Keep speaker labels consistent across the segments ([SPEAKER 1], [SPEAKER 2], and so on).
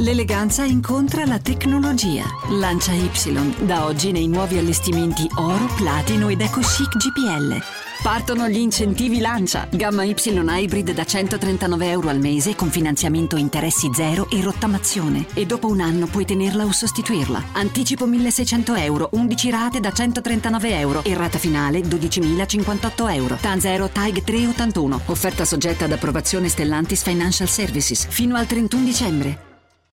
[SPEAKER 1] L'eleganza incontra la tecnologia. Lancia Y, da oggi nei nuovi allestimenti oro, platino ed eco chic GPL. Partono gli incentivi Lancia. Gamma Y Hybrid da €139 al mese con finanziamento interessi zero e rottamazione. E dopo un anno puoi tenerla o sostituirla. Anticipo €1.600, 11 rate da €139 e rata finale €12.058. TAN 0 TAG 381. Offerta soggetta ad approvazione Stellantis Financial Services fino al 31 dicembre.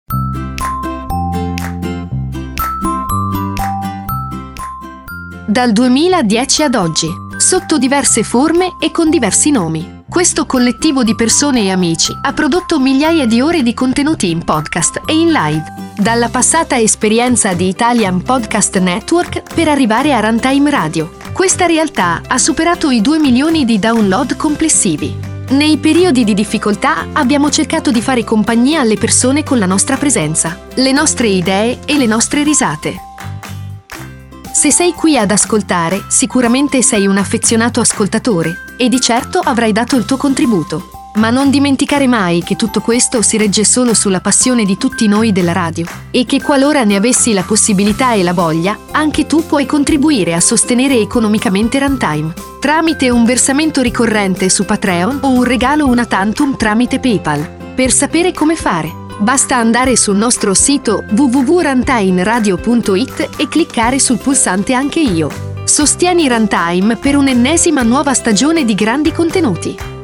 [SPEAKER 2] Dal 2010 ad oggi, sotto diverse forme e con diversi nomi, questo collettivo di persone e amici ha prodotto migliaia di ore di contenuti in podcast e in live, dalla passata esperienza di Italian Podcast Network per arrivare a Runtime Radio. Questa realtà ha superato i 2 milioni di download complessivi. Nei periodi di difficoltà abbiamo cercato di fare compagnia alle persone con la nostra presenza, le nostre idee e le nostre risate. Se sei qui ad ascoltare, sicuramente sei un affezionato ascoltatore e di certo avrai dato il tuo contributo. Ma non dimenticare mai che tutto questo si regge solo sulla passione di tutti noi della radio e che qualora ne avessi la possibilità e la voglia, anche tu puoi contribuire a sostenere economicamente Runtime tramite un versamento ricorrente su Patreon o un regalo una tantum tramite PayPal. Per sapere come fare, basta andare sul nostro sito www.runtimeradio.it e cliccare sul pulsante Anche io. Sostieni Runtime per un'ennesima nuova stagione di grandi contenuti.